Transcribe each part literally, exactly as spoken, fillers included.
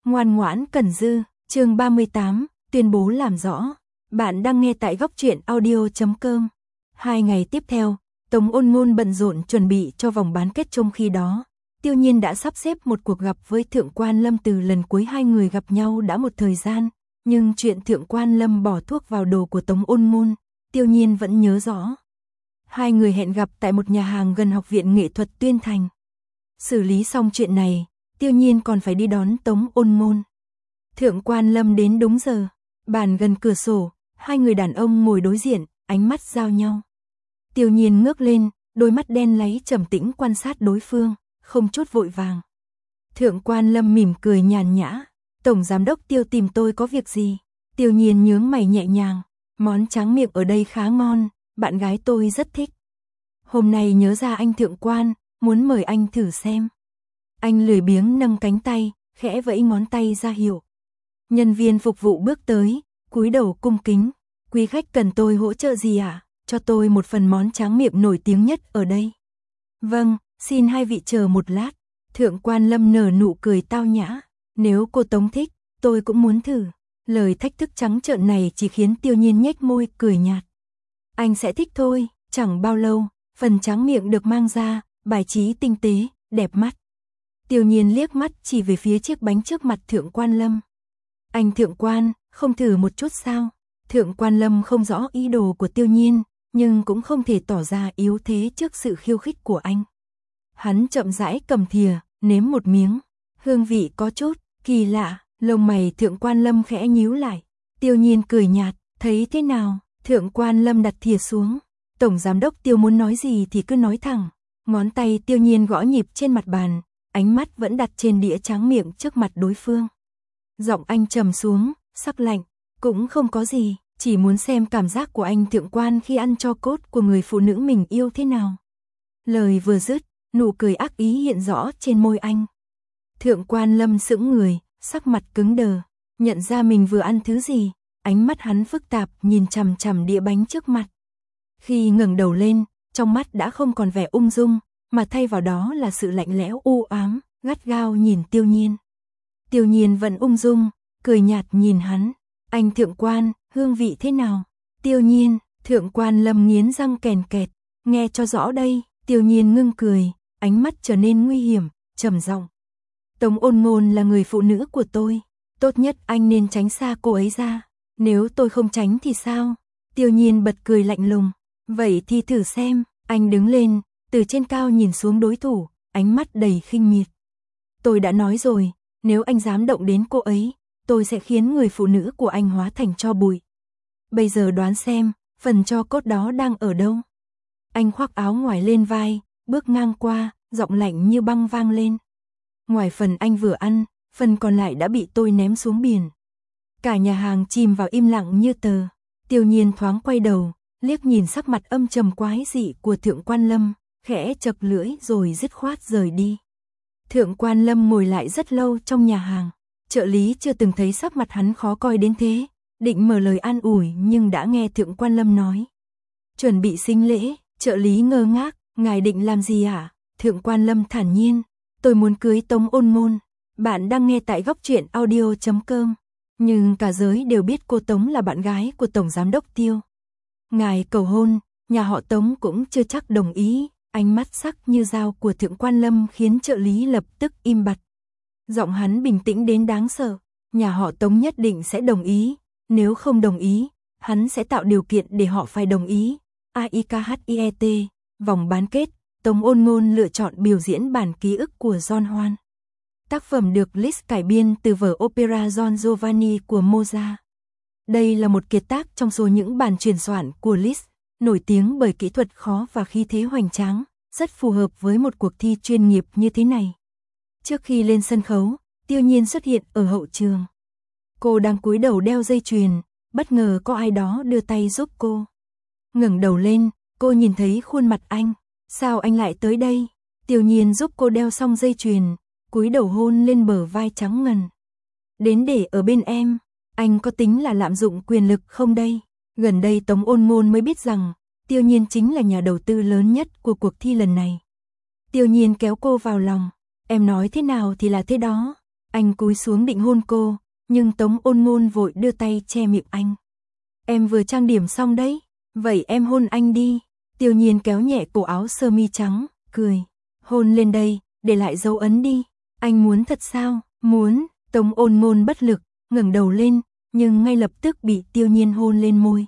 Ngoan ngoãn Cần Dư, chương ba mươi tám, tuyên bố làm rõ. Bạn đang nghe tại góc truyện audio chấm com. Hai ngày tiếp theo, Tống Ôn Ngôn bận rộn chuẩn bị cho vòng bán kết, trong khi đó, Tiêu Nhiên đã sắp xếp một cuộc gặp với Thượng quan Lâm. Từ lần cuối hai người gặp nhau đã một thời gian, nhưng chuyện Thượng quan Lâm bỏ thuốc vào đồ của Tống Ôn Ngôn, Tiêu Nhiên vẫn nhớ rõ. Hai người hẹn gặp tại một nhà hàng gần Học viện Nghệ thuật Tuyên Thành. Xử lý xong chuyện này, Tiêu Nhiên còn phải đi đón Tống Ôn Ngôn. Thượng quan Lâm đến đúng giờ, bàn gần cửa sổ, hai người đàn ông ngồi đối diện, ánh mắt giao nhau. Tiêu Nhiên ngước lên, đôi mắt đen láy trầm tĩnh quan sát đối phương, không chút vội vàng. Thượng quan Lâm mỉm cười nhàn nhã, Tổng Giám đốc Tiêu tìm tôi có việc gì? Tiêu Nhiên nhướng mày nhẹ nhàng, món tráng miệng ở đây khá ngon, bạn gái tôi rất thích. Hôm nay nhớ ra anh Thượng quan, muốn mời anh thử xem. Anh lười biếng nâng cánh tay, khẽ vẫy ngón tay ra hiệu. Nhân viên phục vụ bước tới, cúi đầu cung kính. Quý khách cần tôi hỗ trợ gì ạ? À? Cho tôi một phần món tráng miệng nổi tiếng nhất ở đây. Vâng, xin hai vị chờ một lát. Thượng quan Lâm nở nụ cười tao nhã. Nếu cô Tống thích, tôi cũng muốn thử. Lời thách thức trắng trợn này chỉ khiến Tiêu Nhiên nhếch môi cười nhạt. Anh sẽ thích thôi. Chẳng bao lâu, phần tráng miệng được mang ra, bài trí tinh tế, đẹp mắt. Tiêu Nhiên liếc mắt chỉ về phía chiếc bánh trước mặt Thượng quan Lâm. Anh Thượng quan, không thử một chút sao? Thượng quan Lâm không rõ ý đồ của Tiêu Nhiên, nhưng cũng không thể tỏ ra yếu thế trước sự khiêu khích của anh. Hắn chậm rãi cầm thìa, nếm một miếng. Hương vị có chút kỳ lạ, lông mày Thượng quan Lâm khẽ nhíu lại. Tiêu Nhiên cười nhạt, thấy thế nào? Thượng quan Lâm đặt thìa xuống. Tổng Giám đốc Tiêu muốn nói gì thì cứ nói thẳng. Ngón tay Tiêu Nhiên gõ nhịp trên mặt bàn, ánh mắt vẫn đặt trên đĩa tráng miệng trước mặt đối phương. Giọng anh trầm xuống, sắc lạnh, cũng không có gì, chỉ muốn xem cảm giác của anh Thượng quan khi ăn tro cốt của người phụ nữ mình yêu thế nào. Lời vừa dứt, nụ cười ác ý hiện rõ trên môi anh. Thượng quan Lâm sững người, sắc mặt cứng đờ, nhận ra mình vừa ăn thứ gì, ánh mắt hắn phức tạp nhìn chằm chằm đĩa bánh trước mặt. Khi ngẩng đầu lên, trong mắt đã không còn vẻ ung dung, mà thay vào đó là sự lạnh lẽo u ám, gắt gao nhìn Tiêu Nhiên. Tiêu Nhiên vẫn ung dung, cười nhạt nhìn hắn. Anh Thượng quan, hương vị thế nào? Tiêu Nhiên, Thượng quan Lâm nghiến răng kèn kẹt. Nghe cho rõ đây. Tiêu Nhiên ngưng cười, ánh mắt trở nên nguy hiểm, trầm giọng. Tống Ôn Ngôn là người phụ nữ của tôi. Tốt nhất anh nên tránh xa cô ấy ra. Nếu tôi không tránh thì sao? Tiêu Nhiên bật cười lạnh lùng. Vậy thì thử xem. Anh đứng lên, từ trên cao nhìn xuống đối thủ, ánh mắt đầy khinh miệt. Tôi đã nói rồi, nếu anh dám động đến cô ấy, tôi sẽ khiến người phụ nữ của anh hóa thành tro bụi. Bây giờ đoán xem, phần tro cốt đó đang ở đâu? Anh khoác áo ngoài lên vai, bước ngang qua, giọng lạnh như băng vang lên. Ngoài phần anh vừa ăn, phần còn lại đã bị tôi ném xuống biển. Cả nhà hàng chìm vào im lặng như tờ. Tiêu Nhiên thoáng quay đầu, liếc nhìn sắc mặt âm trầm quái dị của Thượng quan Lâm, khẽ chậc lưỡi rồi dứt khoát rời đi. Thượng quan Lâm ngồi lại rất lâu trong nhà hàng. Trợ lý chưa từng thấy sắc mặt hắn khó coi đến thế, định mở lời an ủi nhưng đã nghe Thượng quan Lâm nói. Chuẩn bị sinh lễ, trợ lý ngơ ngác, ngài định làm gì ạ? Thượng quan Lâm thản nhiên, tôi muốn cưới Tống Ôn Ngôn. Bạn đang nghe tại góc truyện audio chấm com. Nhưng cả giới đều biết cô Tống là bạn gái của Tổng Giám đốc Tiêu. Ngài cầu hôn, nhà họ Tống cũng chưa chắc đồng ý. Ánh mắt sắc như dao của Thượng quan Lâm khiến trợ lý lập tức im bặt. Giọng hắn bình tĩnh đến đáng sợ. Nhà họ Tống nhất định sẽ đồng ý. Nếu không đồng ý, hắn sẽ tạo điều kiện để họ phải đồng ý. a i ca hát i e tê, vòng bán kết, Tống Ôn Ngôn lựa chọn biểu diễn bản ký ức của John Hoan. Tác phẩm được Liszt cải biên từ vở opera Don Giovanni của Mozart. Đây là một kiệt tác trong số những bản truyền soạn của Liszt, nổi tiếng bởi kỹ thuật khó và khí thế hoành tráng, rất phù hợp với một cuộc thi chuyên nghiệp như thế này. Trước khi lên sân khấu, Tiêu Nhiên xuất hiện ở hậu trường. Cô đang cúi đầu đeo dây chuyền, bất ngờ có ai đó đưa tay giúp cô. Ngẩng đầu lên, cô nhìn thấy khuôn mặt anh. Sao anh lại tới đây? Tiêu Nhiên giúp cô đeo xong dây chuyền, cúi đầu hôn lên bờ vai trắng ngần. Đến để ở bên em, anh có tính là lạm dụng quyền lực không đây? Gần đây Tống Ôn Ngôn mới biết rằng, Tiêu Nhiên chính là nhà đầu tư lớn nhất của cuộc thi lần này. Tiêu Nhiên kéo cô vào lòng. Em nói thế nào thì là thế đó. Anh cúi xuống định hôn cô, nhưng Tống Ôn Ngôn vội đưa tay che miệng anh. Em vừa trang điểm xong đấy, vậy em hôn anh đi. Tiêu Nhiên kéo nhẹ cổ áo sơ mi trắng, cười. Hôn lên đây, để lại dấu ấn đi. Anh muốn thật sao? Muốn. Tống Ôn Ngôn bất lực, ngẩng đầu lên, nhưng ngay lập tức bị Tiêu Nhiên hôn lên môi.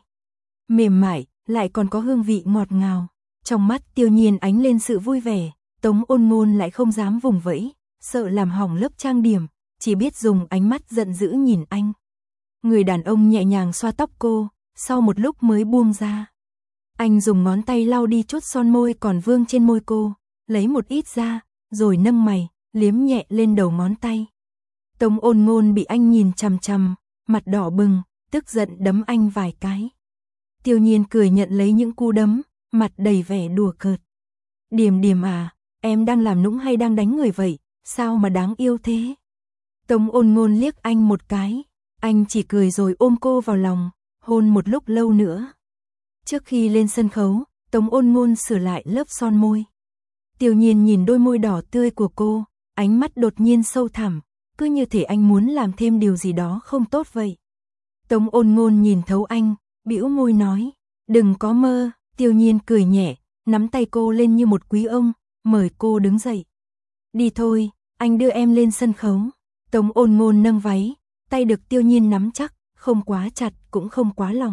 Mềm mại, lại còn có hương vị ngọt ngào. Trong mắt Tiêu Nhiên ánh lên sự vui vẻ, Tống Ôn Ngôn lại không dám vùng vẫy, sợ làm hỏng lớp trang điểm, chỉ biết dùng ánh mắt giận dữ nhìn anh. Người đàn ông nhẹ nhàng xoa tóc cô, sau một lúc mới buông ra. Anh dùng ngón tay lau đi chút son môi còn vương trên môi cô, lấy một ít ra, rồi nâng mày, liếm nhẹ lên đầu ngón tay. Tống Ôn Ngôn bị anh nhìn chằm chằm, mặt đỏ bừng, tức giận đấm anh vài cái. Tiêu Nhiên cười nhận lấy những cú đấm, mặt đầy vẻ đùa cợt. Điềm Điềm à, em đang làm nũng hay đang đánh người vậy, sao mà đáng yêu thế? Tống Ôn Ngôn liếc anh một cái, anh chỉ cười rồi ôm cô vào lòng, hôn một lúc lâu nữa. Trước khi lên sân khấu, Tống Ôn Ngôn sửa lại lớp son môi. Tiêu Nhiên nhìn đôi môi đỏ tươi của cô, ánh mắt đột nhiên sâu thẳm, cứ như thể anh muốn làm thêm điều gì đó không tốt vậy. Tống Ôn Ngôn nhìn thấu anh, bĩu môi nói, đừng có mơ. Tiêu Nhiên cười nhẹ, nắm tay cô lên như một quý ông, mời cô đứng dậy. Đi thôi, anh đưa em lên sân khấu. Tống Ôn Ngôn nâng váy, tay được Tiêu Nhiên nắm chắc, không quá chặt cũng không quá lỏng.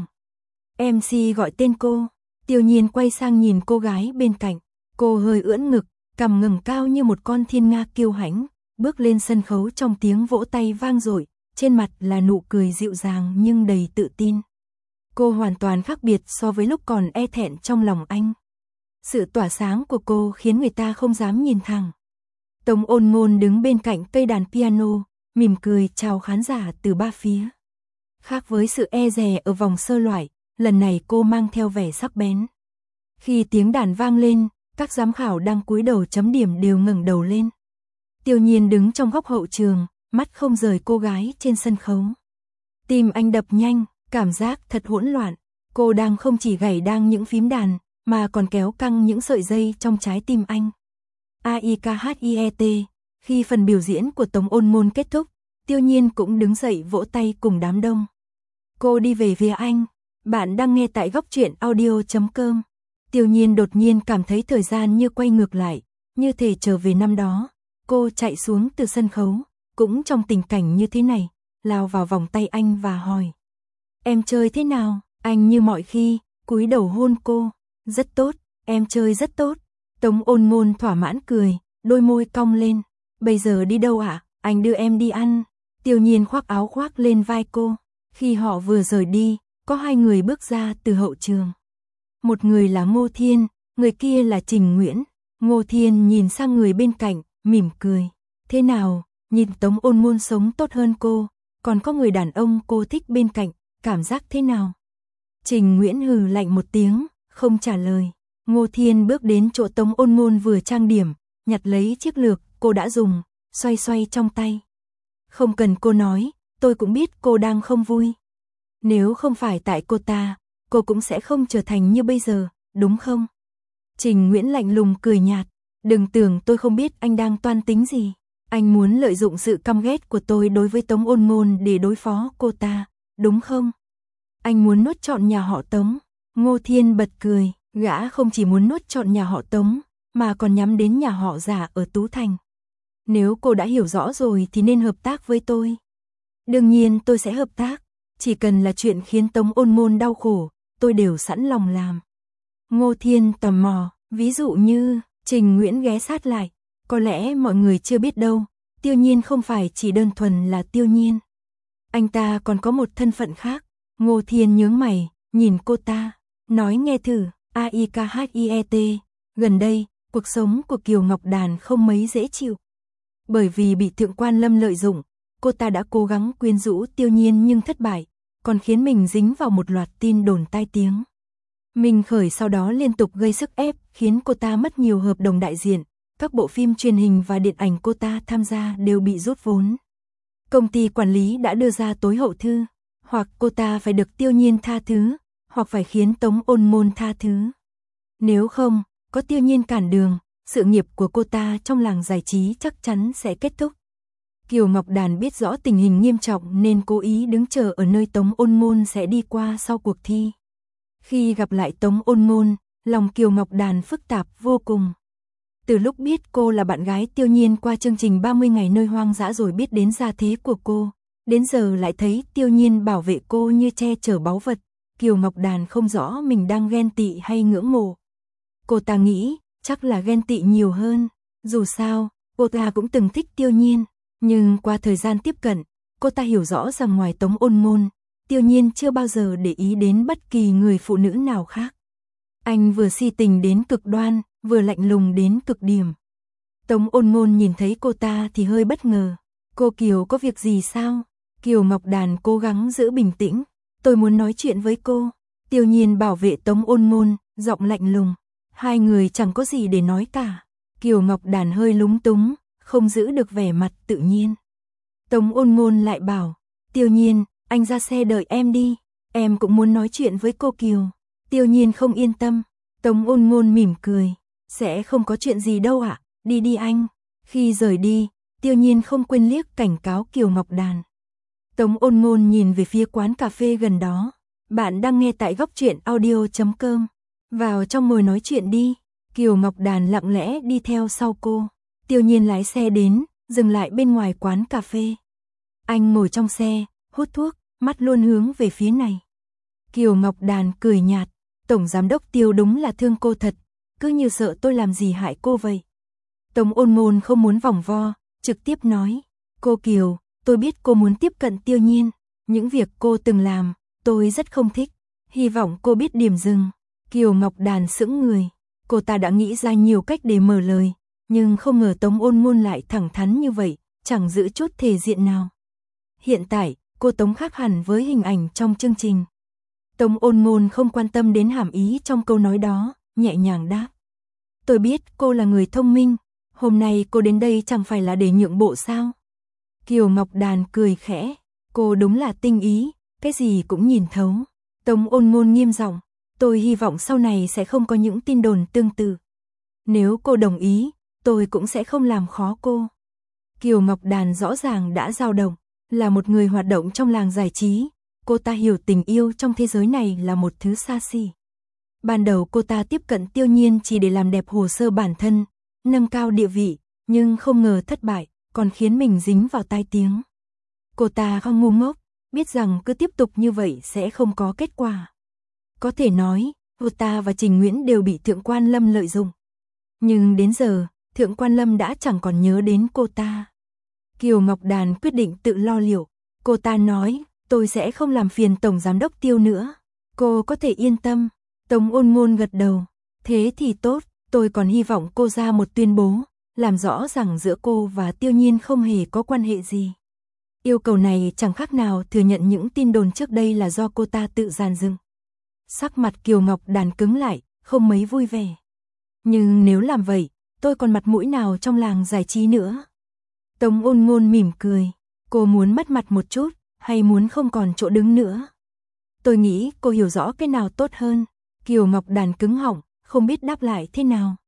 em xê gọi tên cô. Tiêu Nhiên quay sang nhìn cô gái bên cạnh, cô hơi ưỡn ngực, cằm ngẩng cao như một con thiên nga kiêu hãnh, bước lên sân khấu trong tiếng vỗ tay vang dội, trên mặt là nụ cười dịu dàng nhưng đầy tự tin. Cô hoàn toàn khác biệt so với lúc còn e thẹn trong lòng anh. Sự tỏa sáng của cô khiến người ta không dám nhìn thẳng. Tống Ôn Ngôn đứng bên cạnh cây đàn piano, mỉm cười chào khán giả từ ba phía. Khác với sự e dè ở vòng sơ loại, lần này cô mang theo vẻ sắc bén. Khi tiếng đàn vang lên, các giám khảo đang cúi đầu chấm điểm đều ngẩng đầu lên. Tiêu Nhiên đứng trong góc hậu trường, mắt không rời cô gái trên sân khấu. Tim anh đập nhanh, cảm giác thật hỗn loạn. Cô đang không chỉ gảy đang những phím đàn, mà còn kéo căng những sợi dây trong trái tim anh. A I K H I E T. Khi phần biểu diễn của Tống Ôn Ngôn kết thúc, Tiêu Nhiên cũng đứng dậy vỗ tay cùng đám đông. Cô đi về phía anh. Bạn đang nghe tại góc truyện audio chấm com. Tiêu Nhiên đột nhiên cảm thấy thời gian như quay ngược lại, như thể trở về năm đó. Cô chạy xuống từ sân khấu, cũng trong tình cảnh như thế này, lao vào vòng tay anh và hỏi. Em chơi thế nào? Anh như mọi khi, cúi đầu hôn cô. Rất tốt, em chơi rất tốt. Tống Ôn Ngôn thỏa mãn cười, đôi môi cong lên. Bây giờ đi đâu ạ? À? Anh đưa em đi ăn. Tiêu Nhiên khoác áo khoác lên vai cô. Khi họ vừa rời đi, có hai người bước ra từ hậu trường. Một người là Ngô Thiên, người kia là Trình Nguyễn. Ngô Thiên nhìn sang người bên cạnh, mỉm cười. Thế nào, nhìn Tống Ôn Ngôn sống tốt hơn cô, còn có người đàn ông cô thích bên cạnh, cảm giác thế nào? Trình Nguyễn hừ lạnh một tiếng, không trả lời. Ngô Thiên bước đến chỗ Tống Ôn Ngôn vừa trang điểm, nhặt lấy chiếc lược cô đã dùng, xoay xoay trong tay. Không cần cô nói, tôi cũng biết cô đang không vui. Nếu không phải tại cô ta, cô cũng sẽ không trở thành như bây giờ, đúng không? Trình Nguyễn lạnh lùng cười nhạt, đừng tưởng tôi không biết anh đang toan tính gì. Anh muốn lợi dụng sự căm ghét của tôi đối với Tống Ôn Ngôn để đối phó cô ta, đúng không? Anh muốn nuốt trọn nhà họ Tống. Ngô Thiên bật cười, gã không chỉ muốn nuốt trọn nhà họ Tống, mà còn nhắm đến nhà họ Giả ở Tú Thành. Nếu cô đã hiểu rõ rồi thì nên hợp tác với tôi. Đương nhiên tôi sẽ hợp tác, chỉ cần là chuyện khiến Tống Ôn Ngôn đau khổ, tôi đều sẵn lòng làm. Ngô Thiên tò mò, ví dụ như, Trình Nguyễn ghé sát lại, có lẽ mọi người chưa biết đâu, Tiêu Nhiên không phải chỉ đơn thuần là Tiêu Nhiên. Anh ta còn có một thân phận khác. Ngô Thiên nhướng mày, nhìn cô ta, nói nghe thử, A I K H I E T, gần đây, cuộc sống của Kiều Ngọc Đàn không mấy dễ chịu. Bởi vì bị Thượng Quan Lâm lợi dụng, cô ta đã cố gắng quyến rũ Tiêu Nhiên nhưng thất bại, còn khiến mình dính vào một loạt tin đồn tai tiếng. Minh Khởi sau đó liên tục gây sức ép, khiến cô ta mất nhiều hợp đồng đại diện, các bộ phim truyền hình và điện ảnh cô ta tham gia đều bị rút vốn. Công ty quản lý đã đưa ra tối hậu thư, hoặc cô ta phải được Tiêu Nhiên tha thứ, hoặc phải khiến Tống Ôn Ngôn tha thứ. Nếu không, có Tiêu Nhiên cản đường, sự nghiệp của cô ta trong làng giải trí chắc chắn sẽ kết thúc. Kiều Ngọc Đàn biết rõ tình hình nghiêm trọng nên cố ý đứng chờ ở nơi Tống Ôn Ngôn sẽ đi qua sau cuộc thi. Khi gặp lại Tống Ôn Ngôn, lòng Kiều Ngọc Đàn phức tạp vô cùng. Từ lúc biết cô là bạn gái Tiêu Nhiên qua chương trình ba mươi ngày nơi hoang dã rồi biết đến gia thế của cô, đến giờ lại thấy Tiêu Nhiên bảo vệ cô như che chở báu vật, Kiều Ngọc Đàn không rõ mình đang ghen tị hay ngưỡng mộ. Cô ta nghĩ, chắc là ghen tị nhiều hơn, dù sao, cô ta cũng từng thích Tiêu Nhiên, nhưng qua thời gian tiếp cận, cô ta hiểu rõ rằng ngoài Tống Ôn Ngôn, Tiêu Nhiên chưa bao giờ để ý đến bất kỳ người phụ nữ nào khác. Anh vừa si tình đến cực đoan, vừa lạnh lùng đến cực điểm. Tống Ôn Ngôn nhìn thấy cô ta thì hơi bất ngờ. Cô Kiều có việc gì sao? Kiều Ngọc Đàn cố gắng giữ bình tĩnh. Tôi muốn nói chuyện với cô. Tiêu Nhiên bảo vệ Tống Ôn Ngôn, giọng lạnh lùng. Hai người chẳng có gì để nói cả. Kiều Ngọc Đàn hơi lúng túng, không giữ được vẻ mặt tự nhiên. Tống Ôn Ngôn lại bảo, Tiêu Nhiên, anh ra xe đợi em đi. Em cũng muốn nói chuyện với cô Kiều. Tiêu Nhiên không yên tâm. Tống Ôn Ngôn mỉm cười. Sẽ không có chuyện gì đâu ạ, đi đi anh. Khi rời đi, Tiêu Nhiên không quên liếc cảnh cáo Kiều Ngọc Đàn. Tống Ôn Ngôn nhìn về phía quán cà phê gần đó. Bạn đang nghe tại góc truyện audio chấm com. Vào trong ngồi nói chuyện đi. Kiều Ngọc Đàn lặng lẽ đi theo sau cô. Tiêu Nhiên lái xe đến, dừng lại bên ngoài quán cà phê. Anh ngồi trong xe, hút thuốc, mắt luôn hướng về phía này. Kiều Ngọc Đàn cười nhạt. Tổng giám đốc Tiêu đúng là thương cô thật, cứ như sợ tôi làm gì hại cô vậy. Tống Ôn Ngôn không muốn vòng vo, trực tiếp nói, cô Kiều, tôi biết cô muốn tiếp cận Tiêu Nhiên, những việc cô từng làm, tôi rất không thích, hy vọng cô biết điểm dừng. Kiều Ngọc Đàn sững người, cô ta đã nghĩ ra nhiều cách để mở lời, nhưng không ngờ Tống Ôn Ngôn lại thẳng thắn như vậy, chẳng giữ chút thể diện nào. Hiện tại, cô Tống khác hẳn với hình ảnh trong chương trình. Tống Ôn Ngôn không quan tâm đến hàm ý trong câu nói đó, nhẹ nhàng đáp. Tôi biết cô là người thông minh, hôm nay cô đến đây chẳng phải là để nhượng bộ sao? Kiều Ngọc Đàn cười khẽ, cô đúng là tinh ý, cái gì cũng nhìn thấu. Tống Ôn Ngôn nghiêm giọng, tôi hy vọng sau này sẽ không có những tin đồn tương tự. Nếu cô đồng ý, tôi cũng sẽ không làm khó cô. Kiều Ngọc Đàn rõ ràng đã dao động, là một người hoạt động trong làng giải trí. Cô ta hiểu tình yêu trong thế giới này là một thứ xa xỉ. Ban đầu cô ta tiếp cận Tiêu Nhiên chỉ để làm đẹp hồ sơ bản thân, nâng cao địa vị, nhưng không ngờ thất bại, còn khiến mình dính vào tai tiếng. Cô ta không ngu ngốc, biết rằng cứ tiếp tục như vậy sẽ không có kết quả. Có thể nói, cô ta và Trình Nguyễn đều bị Thượng Quan Lâm lợi dụng. Nhưng đến giờ, Thượng Quan Lâm đã chẳng còn nhớ đến cô ta. Kiều Ngọc Đàn quyết định tự lo liệu. Cô ta nói, tôi sẽ không làm phiền Tổng Giám đốc Tiêu nữa. Cô có thể yên tâm. Tống Ôn Ngôn gật đầu. Thế thì tốt, tôi còn hy vọng cô ra một tuyên bố, làm rõ rằng giữa cô và Tiêu Nhiên không hề có quan hệ gì. Yêu cầu này chẳng khác nào thừa nhận những tin đồn trước đây là do cô ta tự dàn dựng. Sắc mặt Kiều Ngọc Đàn cứng lại, không mấy vui vẻ. Nhưng nếu làm vậy, tôi còn mặt mũi nào trong làng giải trí nữa? Tống Ôn Ngôn mỉm cười. Cô muốn mất mặt một chút, hay muốn không còn chỗ đứng nữa? Tôi nghĩ cô hiểu rõ cái nào tốt hơn. Kiều Ngọc Đàn cứng họng, không biết đáp lại thế nào.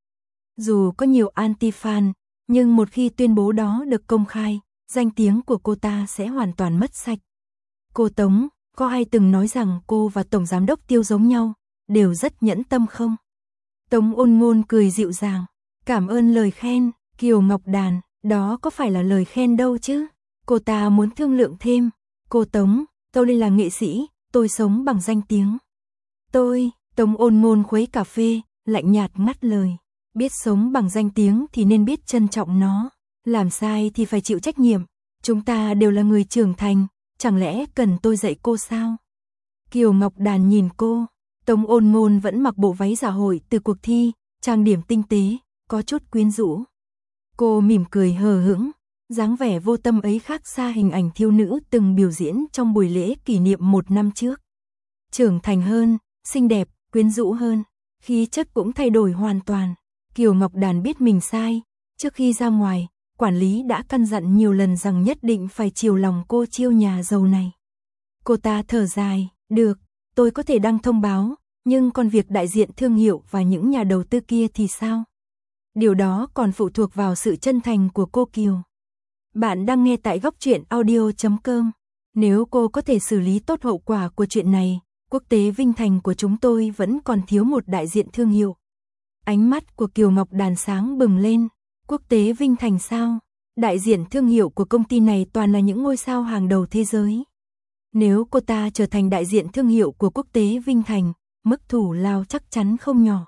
Dù có nhiều anti-fan, nhưng một khi tuyên bố đó được công khai, danh tiếng của cô ta sẽ hoàn toàn mất sạch. Cô Tống, có ai từng nói rằng cô và Tổng Giám đốc Tiêu giống nhau, đều rất nhẫn tâm không? Tống Ôn Ngôn cười dịu dàng. Cảm ơn lời khen, Kiều Ngọc Đàn, đó có phải là lời khen đâu chứ? Cô ta muốn thương lượng thêm. Cô Tống, tôi đây là nghệ sĩ, tôi sống bằng danh tiếng. Tôi, Tống Ôn Ngôn khuấy cà phê, lạnh nhạt ngắt lời. Biết sống bằng danh tiếng thì nên biết trân trọng nó. Làm sai thì phải chịu trách nhiệm. Chúng ta đều là người trưởng thành, chẳng lẽ cần tôi dạy cô sao? Kiều Ngọc Đàn nhìn cô. Tống Ôn Ngôn vẫn mặc bộ váy dạ hội từ cuộc thi, trang điểm tinh tế, có chút quyến rũ. Cô mỉm cười hờ hững, dáng vẻ vô tâm ấy khác xa hình ảnh thiếu nữ từng biểu diễn trong buổi lễ kỷ niệm một năm trước. Trưởng thành hơn, xinh đẹp, quyến rũ hơn, khí chất cũng thay đổi hoàn toàn. Kiều Ngọc Đàn biết mình sai, trước khi ra ngoài, quản lý đã căn dặn nhiều lần rằng nhất định phải chiều lòng cô chiêu nhà giàu này. Cô ta thở dài, được, tôi có thể đăng thông báo, nhưng còn việc đại diện thương hiệu và những nhà đầu tư kia thì sao? Điều đó còn phụ thuộc vào sự chân thành của cô Kiều. Bạn đang nghe tại góc truyện audio chấm com. Nếu cô có thể xử lý tốt hậu quả của chuyện này, quốc tế Vinh Thành của chúng tôi vẫn còn thiếu một đại diện thương hiệu. Ánh mắt của Kiều Ngọc Đàn sáng bừng lên. Quốc tế Vinh Thành sao? Đại diện thương hiệu của công ty này toàn là những ngôi sao hàng đầu thế giới. Nếu cô ta trở thành đại diện thương hiệu của quốc tế Vinh Thành, mức thủ lao chắc chắn không nhỏ.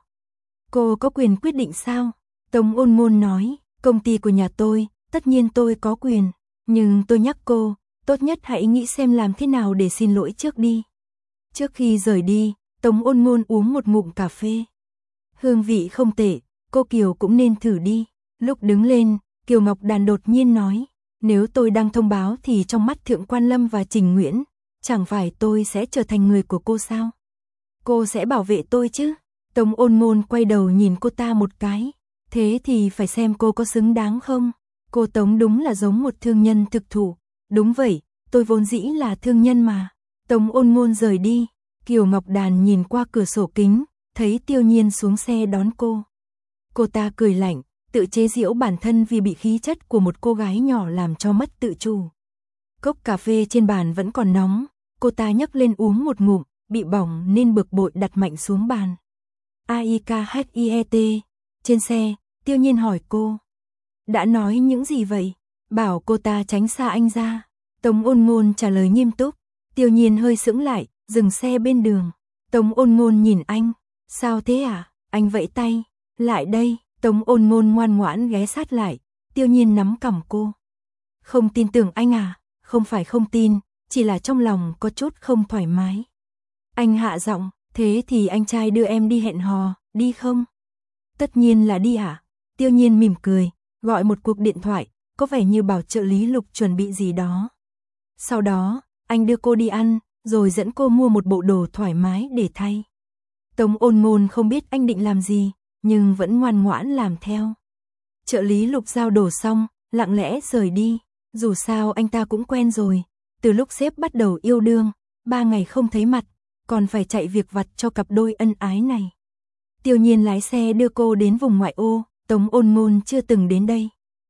Cô có quyền quyết định sao? Tống Ôn Ngôn nói, công ty của nhà tôi, tất nhiên tôi có quyền, nhưng tôi nhắc cô, tốt nhất hãy nghĩ xem làm thế nào để xin lỗi trước đi. Trước khi rời đi, Tống Ôn Ngôn uống một ngụm cà phê. Hương vị không tệ, cô Kiều cũng nên thử đi. Lúc đứng lên, Kiều Ngọc Đàn đột nhiên nói, nếu tôi đăng thông báo thì trong mắt Thượng Quan Lâm và Trình Nguyễn, chẳng phải tôi sẽ trở thành người của cô sao? Cô sẽ bảo vệ tôi chứ? Tống Ôn Ngôn quay đầu nhìn cô ta một cái, thế thì phải xem cô có xứng đáng không? Cô Tống đúng là giống một thương nhân thực thụ. Đúng vậy, tôi vốn dĩ là thương nhân mà. Tống Ôn Ngôn rời đi, Kiều Ngọc Đàn nhìn qua cửa sổ kính, thấy Tiêu Nhiên xuống xe đón cô. Cô ta cười lạnh, tự chế giễu bản thân vì bị khí chất của một cô gái nhỏ làm cho mất tự chủ. Cốc cà phê trên bàn vẫn còn nóng, cô ta nhấc lên uống một ngụm, bị bỏng nên bực bội đặt mạnh xuống bàn. A I K H I E T. Trên xe, Tiêu Nhiên hỏi cô. Đã nói những gì vậy? Bảo cô ta tránh xa anh ra. Tống Ôn Ngôn trả lời nghiêm túc. Tiêu Nhiên hơi sững lại, dừng xe bên đường. Tống Ôn Ngôn nhìn anh. Sao thế à? Anh vẫy tay. Lại đây. Tống Ôn Ngôn ngoan ngoãn ghé sát lại. Tiêu Nhiên nắm cằm cô. Không tin tưởng anh à? Không phải không tin, chỉ là trong lòng có chút không thoải mái. Anh hạ giọng, thế thì anh trai đưa em đi hẹn hò, đi không? Tất nhiên là đi ạ. À? Tiêu Nhiên mỉm cười, gọi một cuộc điện thoại, có vẻ như bảo trợ lý Lục chuẩn bị gì đó. Sau đó, anh đưa cô đi ăn, rồi dẫn cô mua một bộ đồ thoải mái để thay. Tống Ôn Ngôn không biết anh định làm gì, nhưng vẫn ngoan ngoãn làm theo. Trợ lý Lục giao đồ xong, lặng lẽ rời đi. Dù sao anh ta cũng quen rồi, từ lúc sếp bắt đầu yêu đương, ba ngày không thấy mặt, còn phải chạy việc vặt cho cặp đôi ân ái này. Tiêu Nhiên lái xe đưa cô đến vùng ngoại ô, Tống Ôn Ngôn chưa từng đến đây.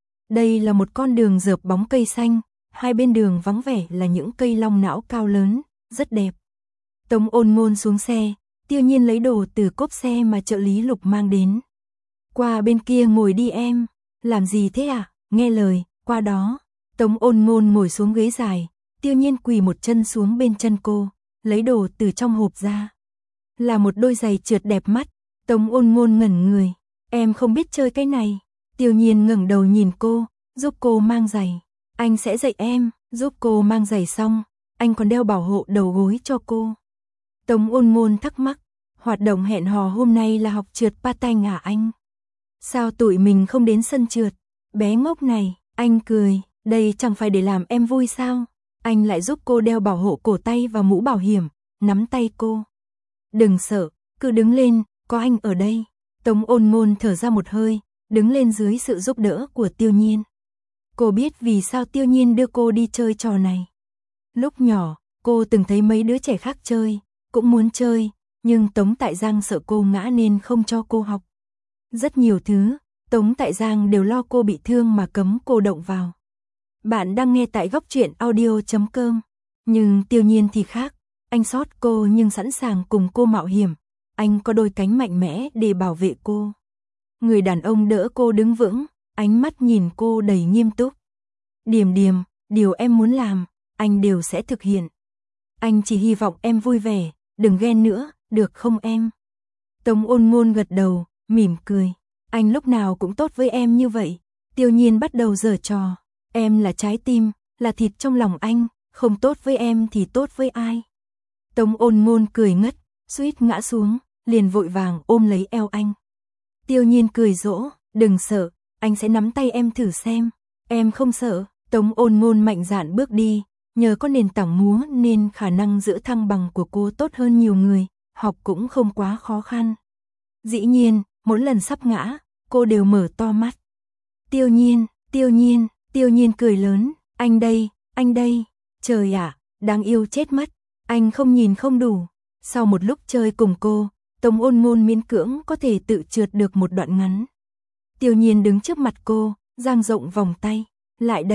Đây là một con đường rợp bóng cây xanh, hai bên đường vắng vẻ là những cây long não cao lớn, rất đẹp. Tống Ôn Ngôn xuống xe, Tiêu Nhiên lấy đồ từ cốp xe mà trợ lý Lục mang đến. Qua bên kia ngồi đi em, làm gì thế à? Nghe lời, qua đó. Tống Ôn Ngôn ngồi xuống ghế dài, Tiêu Nhiên quỳ một chân xuống bên chân cô, lấy đồ từ trong hộp ra. Là một đôi giày trượt đẹp mắt. Tống Ôn Ngôn ngẩn người, em không biết chơi cái này. Tiêu Nhiên ngẩng đầu nhìn cô, giúp cô mang giày. Anh sẽ dạy em. Giúp cô mang giày xong, anh còn đeo bảo hộ đầu gối cho cô. Tống Ôn Ngôn thắc mắc, hoạt động hẹn hò hôm nay là học trượt patin à anh? Sao tụi mình không đến sân trượt? Bé ngốc này, anh cười, đây chẳng phải để làm em vui sao? Anh lại giúp cô đeo bảo hộ cổ tay và mũ bảo hiểm, nắm tay cô. Đừng sợ, cứ đứng lên, có anh ở đây. Tống Ôn Ngôn thở ra một hơi, đứng lên dưới sự giúp đỡ của Tiêu Nhiên. Cô biết vì sao Tiêu Nhiên đưa cô đi chơi trò này. Lúc nhỏ, cô từng thấy mấy đứa trẻ khác chơi, cũng muốn chơi, nhưng Tống Tại Giang sợ cô ngã nên không cho cô học. Rất nhiều thứ, Tống Tại Giang đều lo cô bị thương mà cấm cô động vào. Bạn đang nghe tại góc truyện audio chấm com. Nhưng Tiêu Nhiên thì khác, anh xót cô nhưng sẵn sàng cùng cô mạo hiểm. Anh có đôi cánh mạnh mẽ để bảo vệ cô. Người đàn ông đỡ cô đứng vững, ánh mắt nhìn cô đầy nghiêm túc. Điềm Điềm, điều em muốn làm, anh đều sẽ thực hiện. Anh chỉ hy vọng em vui vẻ, đừng ghen nữa, được không em? Tống Ôn Ngôn gật đầu, mỉm cười. Anh lúc nào cũng tốt với em như vậy. Tiêu Nhiên bắt đầu giở trò. Em là trái tim, là thịt trong lòng anh, không tốt với em thì tốt với ai? Tống Ôn Ngôn cười ngất, suýt ngã xuống, liền vội vàng ôm lấy eo anh. Tiêu Nhiên cười dỗ, đừng sợ, anh sẽ nắm tay em thử xem. Em không sợ. Tống Ôn Ngôn mạnh dạn bước đi, nhờ có nền tảng múa nên khả năng giữ thăng bằng của cô tốt hơn nhiều người, học cũng không quá khó khăn. Dĩ nhiên, mỗi lần sắp ngã, cô đều mở to mắt. Tiêu Nhiên, Tiêu Nhiên, Tiêu Nhiên cười lớn, anh đây, anh đây. Trời ạ, đáng yêu chết mất, anh không nhìn không đủ. Sau một lúc chơi cùng cô, Tống Ôn Ngôn miễn cưỡng có thể tự trượt được một đoạn ngắn. Tiêu Nhiên đứng trước mặt cô, dang rộng vòng tay. Lại đây,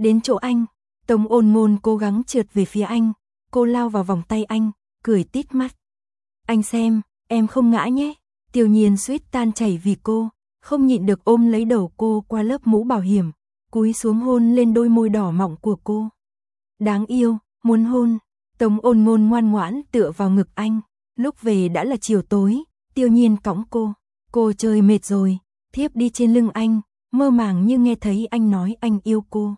Đến chỗ anh, Tống Ôn Ngôn cố gắng trượt về phía anh, cô lao vào vòng tay anh, cười tít mắt. Anh xem, em không ngã nhé. Tiêu Nhiên suýt tan chảy vì cô, không nhịn được ôm lấy đầu cô qua lớp mũ bảo hiểm, cúi xuống hôn lên đôi môi đỏ mọng của cô. Đáng yêu, muốn hôn. Tống Ôn Ngôn ngoan ngoãn tựa vào ngực anh. Lúc về đã là chiều tối, Tiêu Nhiên cõng cô. Cô chơi mệt rồi, thiếp đi trên lưng anh, mơ màng như nghe thấy anh nói anh yêu cô.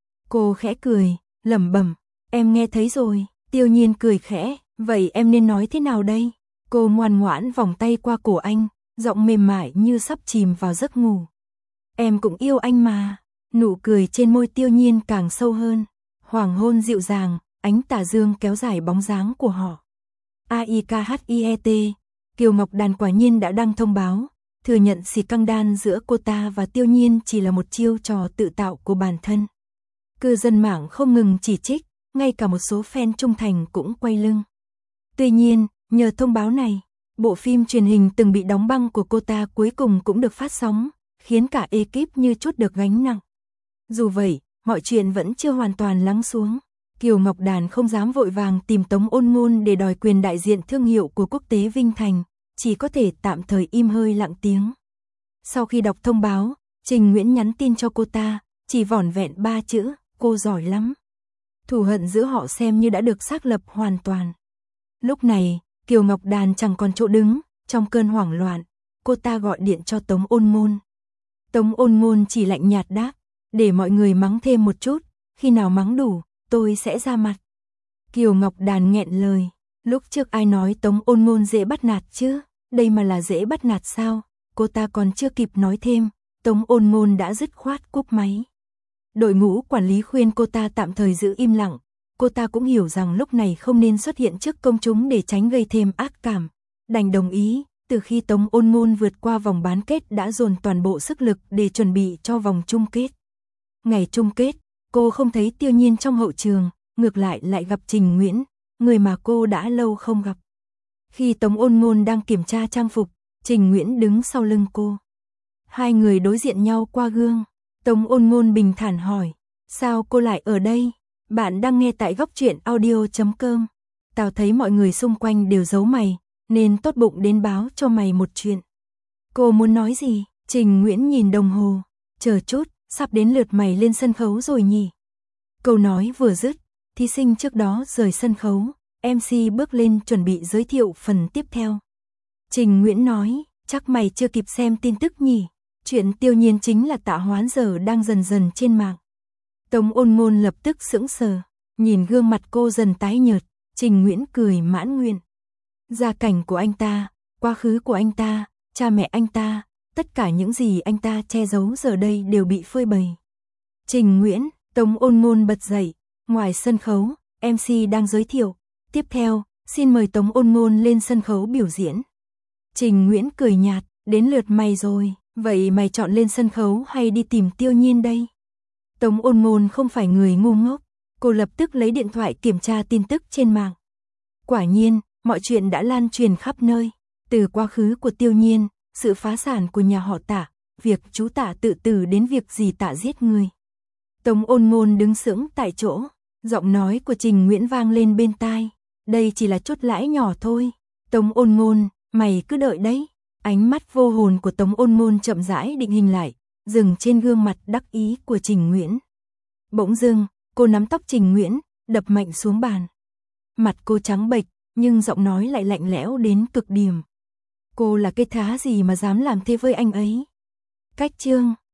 Cô khẽ cười, lẩm bẩm, em nghe thấy rồi. Tiêu Nhiên cười khẽ, vậy em nên nói thế nào đây? Cô ngoan ngoãn vòng tay qua cổ anh, giọng mềm mại như sắp chìm vào giấc ngủ. Em cũng yêu anh mà. Nụ cười trên môi Tiêu Nhiên càng sâu hơn. Hoàng hôn dịu dàng, ánh tà dương kéo dài bóng dáng của họ. a i k h i e t, Kiều Ngọc Đàn quả nhiên đã đăng thông báo, thừa nhận xì căng đan giữa cô ta và Tiêu Nhiên chỉ là một chiêu trò tự tạo của bản thân. Cư dân mạng không ngừng chỉ trích, ngay cả một số fan trung thành cũng quay lưng. Tuy nhiên, nhờ thông báo này, bộ phim truyền hình từng bị đóng băng của cô ta cuối cùng cũng được phát sóng, khiến cả ekip như trút được gánh nặng. Dù vậy, mọi chuyện vẫn chưa hoàn toàn lắng xuống. Kiều Ngọc Đàn không dám vội vàng tìm Tống Ôn Ngôn để đòi quyền đại diện thương hiệu của quốc tế Vinh Thành, chỉ có thể tạm thời im hơi lặng tiếng. Sau khi đọc thông báo, Trình Nguyễn nhắn tin cho cô ta, chỉ vỏn vẹn ba chữ, cô giỏi lắm. Thù hận giữa họ xem như đã được xác lập hoàn toàn. Lúc này, Kiều Ngọc Đàn chẳng còn chỗ đứng, trong cơn hoảng loạn, cô ta gọi điện cho Tống Ôn Ngôn. Tống Ôn Ngôn chỉ lạnh nhạt đáp, để mọi người mắng thêm một chút, khi nào mắng đủ, tôi sẽ ra mặt. Kiều Ngọc Đàn nghẹn lời, lúc trước ai nói Tống Ôn Ngôn dễ bắt nạt chứ, đây mà là dễ bắt nạt sao? Cô ta còn chưa kịp nói thêm, Tống Ôn Ngôn đã dứt khoát cúp máy. Đội ngũ quản lý khuyên cô ta tạm thời giữ im lặng, cô ta cũng hiểu rằng lúc này không nên xuất hiện trước công chúng để tránh gây thêm ác cảm, đành đồng ý. Từ khi Tống Ôn Ngôn vượt qua vòng bán kết đã dồn toàn bộ sức lực để chuẩn bị cho vòng chung kết. Ngày chung kết, cô không thấy Tiêu Nhiên trong hậu trường, ngược lại lại gặp Trình Nguyễn, người mà cô đã lâu không gặp. Khi Tống Ôn Ngôn đang kiểm tra trang phục, Trình Nguyễn đứng sau lưng cô. Hai người đối diện nhau qua gương. Tống Ôn Ngôn bình thản hỏi, sao cô lại ở đây? Bạn đang nghe tại góc truyện audio chấm com. Tao thấy mọi người xung quanh đều giấu mày, nên tốt bụng đến báo cho mày một chuyện. Cô muốn nói gì? Trình Nguyễn nhìn đồng hồ, chờ chút, sắp đến lượt mày lên sân khấu rồi nhỉ? Câu nói vừa dứt, thí sinh trước đó rời sân khấu, em xê bước lên chuẩn bị giới thiệu phần tiếp theo. Trình Nguyễn nói, chắc mày chưa kịp xem tin tức nhỉ? Chuyện Tiêu Nhiên chính là Tạ Hoán giờ đang dần dần trên mạng. Tống Ôn Ngôn lập tức sững sờ, nhìn gương mặt cô dần tái nhợt, Trình Nguyễn cười mãn nguyện. Gia cảnh của anh ta, quá khứ của anh ta, cha mẹ anh ta, tất cả những gì anh ta che giấu giờ đây đều bị phơi bày. Trình Nguyễn, Tống Ôn Ngôn bật dậy, ngoài sân khấu, em xê đang giới thiệu, tiếp theo, xin mời Tống Ôn Ngôn lên sân khấu biểu diễn. Trình Nguyễn cười nhạt, đến lượt mày rồi, vậy mày chọn lên sân khấu hay đi tìm Tiêu Nhiên đây? Tống Ôn Ngôn không phải người ngu ngốc, cô lập tức lấy điện thoại kiểm tra tin tức trên mạng. Quả nhiên, mọi chuyện đã lan truyền khắp nơi, từ quá khứ của Tiêu Nhiên, sự phá sản của nhà họ Tạ, việc chú Tạ tự tử đến việc dì Tạ giết người. Tống Ôn Ngôn đứng sững tại chỗ, giọng nói của Trình Nguyễn vang lên bên tai, đây chỉ là chút lãi nhỏ thôi. Tống Ôn Ngôn, mày cứ đợi đấy. Ánh mắt vô hồn của Tống Ôn Ngôn chậm rãi định hình lại, dừng trên gương mặt đắc ý của Trình Nguyễn. Bỗng dưng, cô nắm tóc Trình Nguyễn, đập mạnh xuống bàn. Mặt cô trắng bệch, nhưng giọng nói lại lạnh lẽo đến cực điểm. Cô là cái thá gì mà dám làm thế với anh ấy? Cách chương